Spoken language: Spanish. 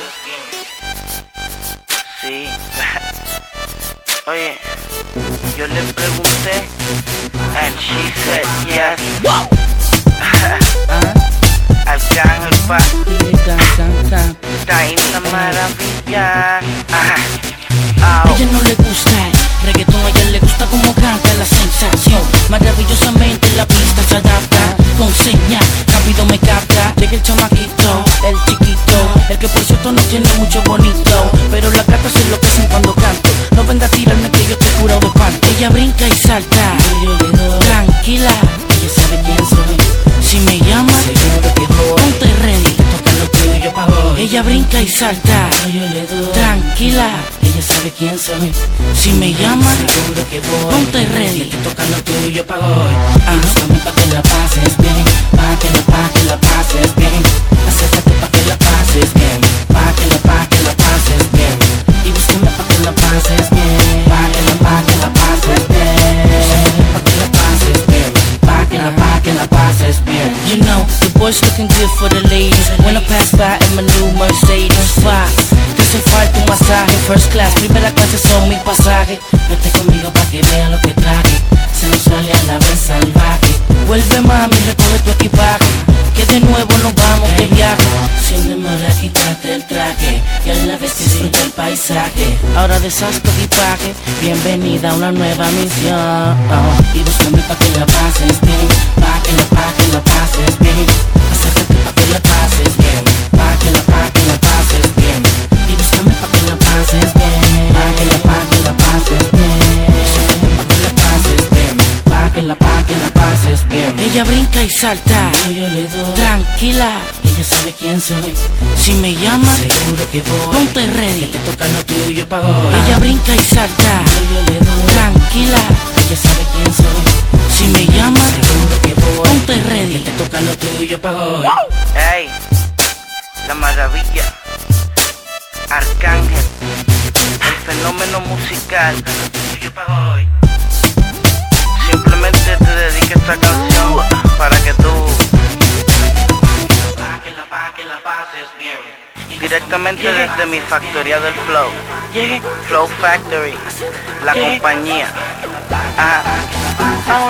Sí. Oye, yo le pregunté and she said yes. Arcángel pa, está en la maravilla. A ella no le gusta el reggaetón, a ella le gusta como canta la sensación. Maravillosamente la pista se adapta, con señas, rápido me capta. Llega el chamaquito, el chiquito, el que por cierto no tiene mucho bonito, pero las gatas se enloquecen cuando canto. No venga a tirarme que yo te juro de espanto. Ella brinca y salta, tranquila, ella sabe quién soy. Si me llama, ponte ready, toca lo tuyo pa' hoy. Ella brinca y salta, tranquila, ella sabe quién soy. Si me llama, seguro que voy. Ponte ready, toca lo tuyo pa' hoy. Búscame pa' que la pases bien, pa' que la pases bien. Acércate pa' que la pases bien, pa' que la pases bien. Y búscame pa' que la pases bien, pa' que la pases bien. Pa' que la pases bien, pa' que la pases bien. You know, the boys looking good for the ladies. When I pass by in my new Mercedes, te hace falta un masaje. First class, primera clase son mi pasaje. Vete conmigo pa' que vea lo que traje. Sensual y a la vez salvaje. Vuelve mami, recoge tu equipaje, que de nuevo nos vamos de viaje. Sin demora quítate el traje y a la vez disfruta el paisaje. Ahora deshaz tu equipaje, bienvenida a una nueva misión. Y búscame pa' que la pases bien, pa' que la pases bien. Acércate pa' que la pases bien, pa' que la pases bien. Y búscame pa' que la pases bien, pa' que la pases bien. Acércate pa' que la pases bien, pa' que la pases bien. Ella brinca y salta, yo le doy. Tranquila, ella sabe quién soy. Si me llama, seguro que voy. Ponte ready, te toca lo tuyo pa' hoy. Ella brinca y salta, yo le doy. Tranquila, ella sabe quién soy. Si me llama, seguro que voy. Ponte ready, te toca lo tuyo pa' hoy. Ey, la maravilla, Arcángel, el fenómeno musical, tuyo pa' hoy. Simplemente te dedico esta canción para que tú la pases bien. Directamente desde mi factoría del Flow, Flow Factory, la compañía.